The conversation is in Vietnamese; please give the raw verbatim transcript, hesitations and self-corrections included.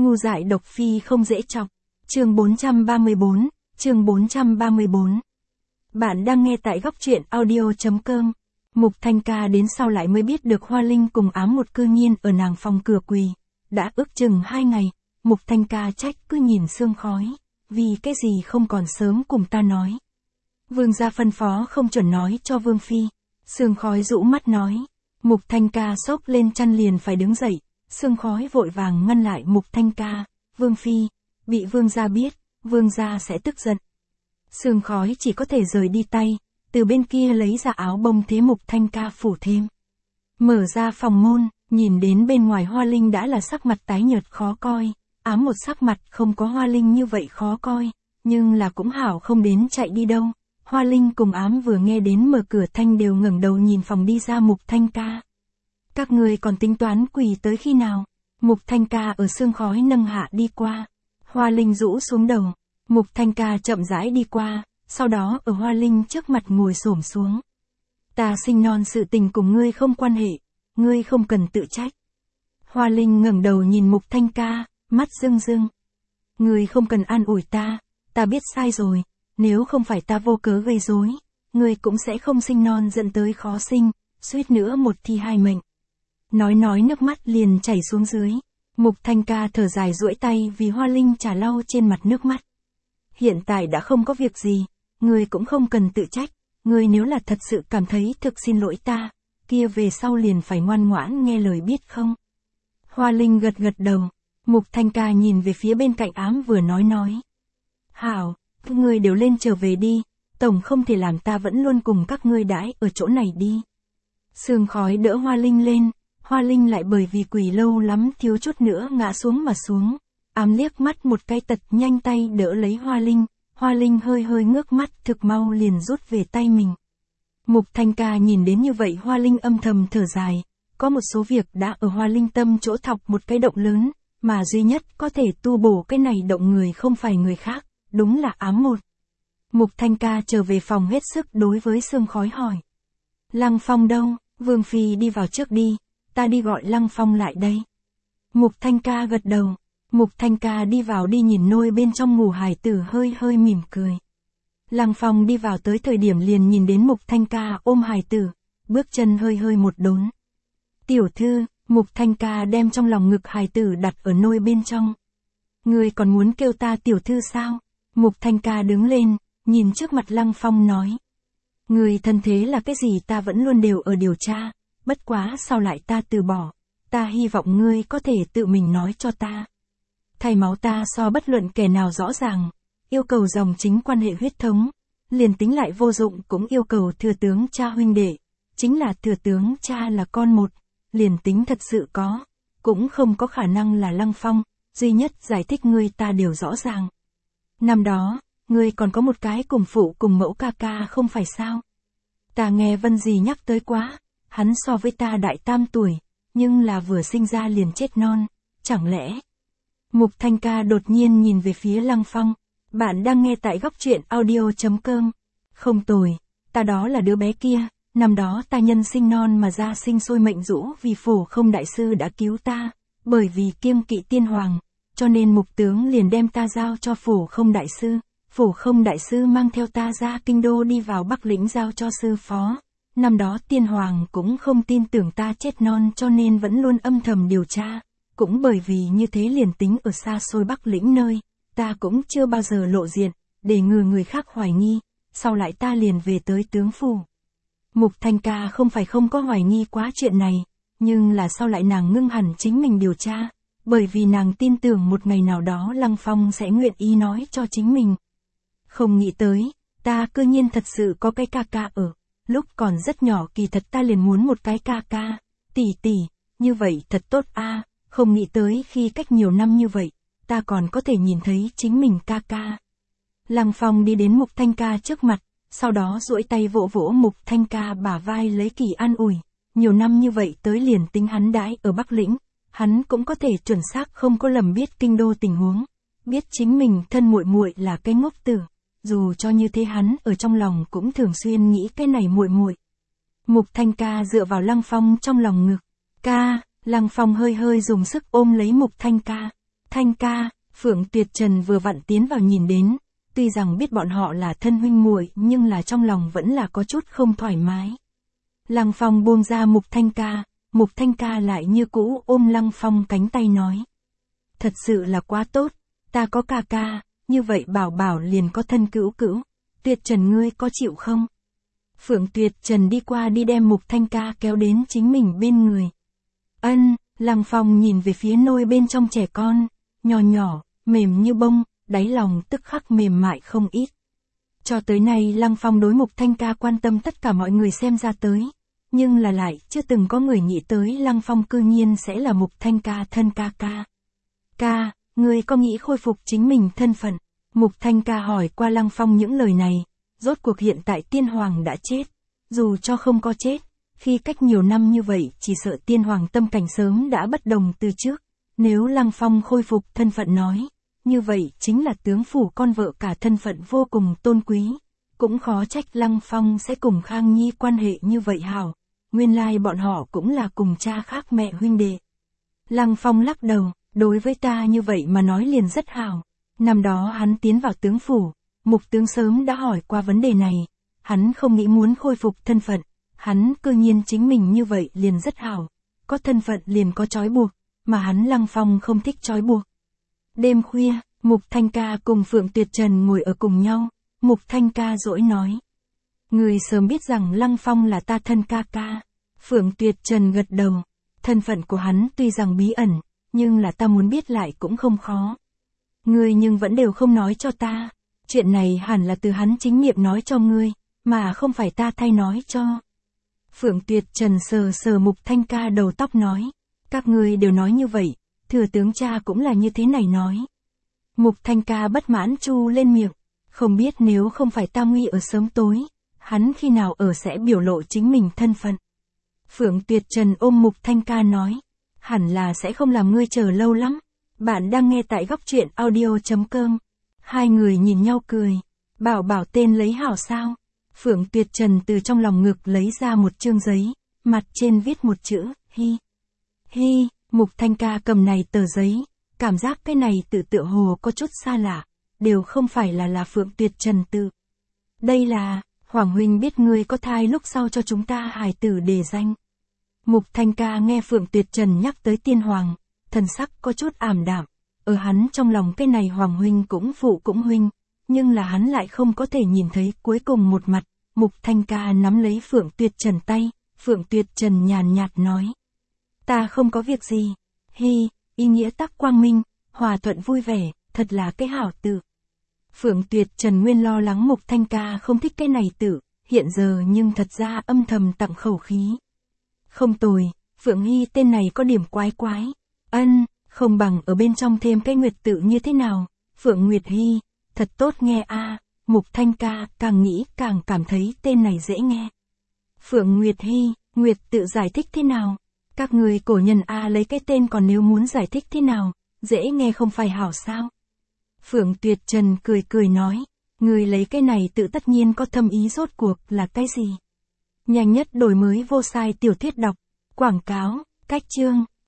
Ngu dại độc phi không dễ chọc. Chương bốn trăm ba mươi bốn, chương bốn trăm ba mươi bốn. Bạn đang nghe tại góc truyện audio chấm com. Mục Thanh Ca đến sau lại mới biết được Hoa Linh cùng ám một cư nhiên ở nàng phòng cửa quỳ. Đã ước chừng hai ngày, Mục Thanh Ca trách cứ nhìn sương khói. Vì cái gì không còn sớm cùng ta nói. Vương gia phân phó không chuẩn nói cho Vương Phi. Sương khói rũ mắt nói. Mục Thanh Ca xốc lên chăn liền phải đứng dậy. Sương khói vội vàng ngăn lại Mục Thanh Ca. Vương Phi, bị Vương gia biết, Vương gia sẽ tức giận. Sương khói chỉ có thể rời đi tay, từ bên kia lấy ra áo bông thế Mục Thanh Ca phủ thêm. Mở ra phòng môn, nhìn đến bên ngoài Hoa Linh đã là sắc mặt tái nhợt khó coi, ám một sắc mặt không có Hoa Linh như vậy khó coi, nhưng là cũng hảo không đến chạy đi đâu. Hoa Linh cùng ám vừa nghe đến mở cửa thanh đều ngẩng đầu nhìn phòng đi ra Mục Thanh Ca. Các người còn tính toán quỳ tới khi nào? Mục Thanh Ca ở sương khói nâng hạ đi qua. Hoa Linh rũ xuống đầu. Mục Thanh Ca chậm rãi đi qua, sau đó ở Hoa Linh trước mặt ngồi xổm xuống. Ta sinh non sự tình cùng ngươi không quan hệ, ngươi không cần tự trách. Hoa Linh ngẩng đầu nhìn Mục Thanh Ca, mắt rưng rưng. Ngươi không cần an ủi ta, ta biết sai rồi, nếu không phải ta vô cớ gây rối, ngươi cũng sẽ không sinh non dẫn tới khó sinh, suýt nữa một thi hai mệnh. Nói nói nước mắt liền chảy xuống dưới. Mục Thanh Ca thở dài duỗi tay vì Hoa Linh trà lau trên mặt nước mắt. Hiện tại đã không có việc gì, ngươi cũng không cần tự trách, ngươi nếu là thật sự cảm thấy thực xin lỗi ta, kia về sau liền phải ngoan ngoãn nghe lời biết không? Hoa Linh gật gật đầu. Mục Thanh Ca nhìn về phía bên cạnh ám vừa nói nói. Hảo, các ngươi đều lên trở về đi, tổng không thể làm ta vẫn luôn cùng các ngươi đãi ở chỗ này đi. Sương khói đỡ Hoa Linh lên. Hoa Linh lại bởi vì quỳ lâu lắm thiếu chút nữa ngã xuống mà xuống. Ám liếc mắt một cái tật nhanh tay đỡ lấy Hoa Linh. Hoa Linh hơi hơi ngước mắt thực mau liền rút về tay mình. Mục Thanh Ca nhìn đến như vậy Hoa Linh âm thầm thở dài. Có một số việc đã ở Hoa Linh tâm chỗ thọc một cái động lớn, mà duy nhất có thể tu bổ cái này động người không phải người khác, đúng là ám một. Mục Thanh Ca trở về phòng hết sức đối với sương khói hỏi. Lăng Phong đâu? Vương Phi đi vào trước đi. Ta đi gọi Lăng Phong lại đây. Mục Thanh Ca gật đầu. Mục Thanh Ca đi vào đi nhìn nôi bên trong ngủ hài tử hơi hơi mỉm cười. Lăng Phong đi vào tới thời điểm liền nhìn đến Mục Thanh Ca ôm hài tử, bước chân hơi hơi một đốn. Tiểu thư, Mục Thanh Ca đem trong lòng ngực hài tử đặt ở nôi bên trong. Ngươi còn muốn kêu ta tiểu thư sao? Mục Thanh Ca đứng lên, nhìn trước mặt Lăng Phong nói. Ngươi thân thế là cái gì ta vẫn luôn đều ở điều tra. Bất quá sau lại ta từ bỏ, ta hy vọng ngươi có thể tự mình nói cho ta. Thay máu ta so bất luận kẻ nào rõ ràng, yêu cầu dòng chính quan hệ huyết thống, liền tính lại vô dụng cũng yêu cầu thừa tướng cha huynh đệ, chính là thừa tướng cha là con một, liền tính thật sự có, cũng không có khả năng là Lăng Phong, duy nhất giải thích ngươi ta đều rõ ràng. Năm đó, ngươi còn có một cái cùng phụ cùng mẫu ca ca không phải sao? Ta nghe Vân Dì nhắc tới quá. Hắn so với ta đại tam tuổi, nhưng là vừa sinh ra liền chết non, chẳng lẽ? Mục Thanh Ca đột nhiên nhìn về phía Lăng Phong. Bạn đang nghe tại góc truyện audio chấm com. Không tồi, ta đó là đứa bé kia, năm đó ta nhân sinh non mà ra sinh sôi mệnh rũ vì Phổ Không đại sư đã cứu ta, bởi vì kiêng kỵ tiên hoàng, cho nên mục tướng liền đem ta giao cho Phổ Không đại sư. Phổ Không đại sư mang theo ta ra kinh đô đi vào Bắc Lĩnh giao cho sư phó. Năm đó tiên hoàng cũng không tin tưởng ta chết non cho nên vẫn luôn âm thầm điều tra, cũng bởi vì như thế liền tính ở xa xôi Bắc Lĩnh nơi, ta cũng chưa bao giờ lộ diện, để ngừa người khác hoài nghi, sau lại ta liền về tới tướng phủ. Mục Thanh Ca không phải không có hoài nghi quá chuyện này, nhưng là sau lại nàng ngưng hẳn chính mình điều tra, bởi vì nàng tin tưởng một ngày nào đó Lăng Phong sẽ nguyện ý nói cho chính mình. Không nghĩ tới, ta cư nhiên thật sự có cái ca ca ở. Lúc còn rất nhỏ kỳ thật ta liền muốn một cái ca ca, tỷ tỷ, như vậy thật tốt a, không nghĩ tới khi cách nhiều năm như vậy, ta còn có thể nhìn thấy chính mình ca ca. Lăng Phong đi đến Mục Thanh Ca trước mặt, sau đó duỗi tay vỗ vỗ Mục Thanh Ca bả vai lấy kỳ an ủi, nhiều năm như vậy tới liền tính hắn đãi ở Bắc Lĩnh, hắn cũng có thể chuẩn xác không có lầm biết kinh đô tình huống, biết chính mình thân muội muội là cái ngốc tử. Dù cho như thế hắn ở trong lòng cũng thường xuyên nghĩ cái này muội muội. Mục Thanh Ca dựa vào Lăng Phong trong lòng ngực. Ca, Lăng Phong hơi hơi dùng sức ôm lấy Mục Thanh Ca. Thanh ca, Phượng Tuyệt Trần vừa vặn tiến vào nhìn đến, tuy rằng biết bọn họ là thân huynh muội nhưng là trong lòng vẫn là có chút không thoải mái. Lăng Phong buông ra Mục Thanh ca, Mục Thanh ca lại như cũ ôm Lăng Phong cánh tay nói. Thật sự là quá tốt, ta có ca ca, như vậy bảo bảo liền có thân cữu cữu, Tuyệt Trần ngươi có chịu không? Phượng Tuyệt Trần đi qua đi đem Mục Thanh ca kéo đến chính mình bên người. Ân, Lăng Phong nhìn về phía nôi bên trong trẻ con, nhỏ nhỏ, mềm như bông, đáy lòng tức khắc mềm mại không ít. Cho tới nay Lăng Phong đối Mục Thanh ca quan tâm tất cả mọi người xem ra tới, nhưng là lại chưa từng có người nghĩ tới Lăng Phong cư nhiên sẽ là Mục Thanh ca thân ca ca. Ca, ngươi có nghĩ khôi phục chính mình thân phận? Mục Thanh ca hỏi qua Lăng Phong những lời này, rốt cuộc hiện tại tiên hoàng đã chết, dù cho không có chết, khi cách nhiều năm như vậy chỉ sợ tiên hoàng tâm cảnh sớm đã bất đồng từ trước, nếu Lăng Phong khôi phục thân phận nói, như vậy chính là tướng phủ con vợ cả thân phận vô cùng tôn quý, cũng khó trách Lăng Phong sẽ cùng Khang Nhi quan hệ như vậy hảo, nguyên lai bọn họ cũng là cùng cha khác mẹ huynh đệ. Lăng Phong lắc đầu, đối với ta như vậy mà nói liền rất hảo. Năm đó hắn tiến vào tướng phủ, Mục tướng sớm đã hỏi qua vấn đề này, hắn không nghĩ muốn khôi phục thân phận, hắn cư nhiên chính mình như vậy liền rất hảo, có thân phận liền có trói buộc, mà hắn Lăng Phong không thích trói buộc. Đêm khuya, Mục Thanh ca cùng Phượng Tuyệt Trần ngồi ở cùng nhau, Mục Thanh ca dỗi nói. Người sớm biết rằng Lăng Phong là ta thân ca ca. Phượng Tuyệt Trần gật đầu, thân phận của hắn tuy rằng bí ẩn, nhưng là ta muốn biết lại cũng không khó. Ngươi nhưng vẫn đều không nói cho ta, chuyện này hẳn là từ hắn chính miệng nói cho ngươi, mà không phải ta thay nói cho. Phượng Tuyệt Trần sờ sờ Mục Thanh ca đầu tóc nói, các ngươi đều nói như vậy, thừa tướng cha cũng là như thế này nói. Mục Thanh ca bất mãn chu lên miệng, không biết nếu không phải ta nguy ở sớm tối, hắn khi nào ở sẽ biểu lộ chính mình thân phận. Phượng Tuyệt Trần ôm Mục Thanh ca nói, hẳn là sẽ không làm ngươi chờ lâu lắm. Bạn đang nghe tại góc truyện audio chấm com. Hai người nhìn nhau cười. Bảo bảo tên lấy hảo sao? Phượng Tuyệt Trần từ trong lòng ngực lấy ra một chương giấy, mặt trên viết một chữ, Hi. Hi, Mục Thanh ca cầm này tờ giấy, cảm giác cái này tự tựa hồ có chút xa lạ, đều không phải là là Phượng Tuyệt Trần tự. Đây là, Hoàng huynh biết ngươi có thai lúc sau cho chúng ta hài tử đề danh. Mục Thanh ca nghe Phượng Tuyệt Trần nhắc tới tiên hoàng, thần sắc có chút ảm đạm, ở hắn trong lòng cái này Hoàng huynh cũng phụ cũng huynh, nhưng là hắn lại không có thể nhìn thấy cuối cùng một mặt. Mục Thanh ca nắm lấy Phượng Tuyệt Trần tay, Phượng Tuyệt Trần nhàn nhạt nói. Ta không có việc gì, Hi, ý nghĩa tắc quang minh, hòa thuận vui vẻ, thật là cái hảo tự. Phượng Tuyệt Trần nguyên lo lắng Mục Thanh ca không thích cái này tự, hiện giờ nhưng thật ra âm thầm tặng khẩu khí. Không tồi, Phượng Hy tên này có điểm quái quái. Ân, không bằng ở bên trong thêm cái Nguyệt tự như thế nào? Phượng Nguyệt Hy, thật tốt nghe a. À. Mục Thanh ca càng nghĩ càng cảm thấy tên này dễ nghe. Phượng Nguyệt Hy, Nguyệt tự giải thích thế nào? Các người cổ nhân a à lấy cái tên còn nếu muốn giải thích thế nào, dễ nghe không phải hảo sao? Phượng Tuyệt Trần cười cười nói, người lấy cái này tự tất nhiên có thâm ý rốt cuộc là cái gì? Nhanh nhất đổi mới vô sai tiểu thuyết đọc, quảng cáo, cách chương.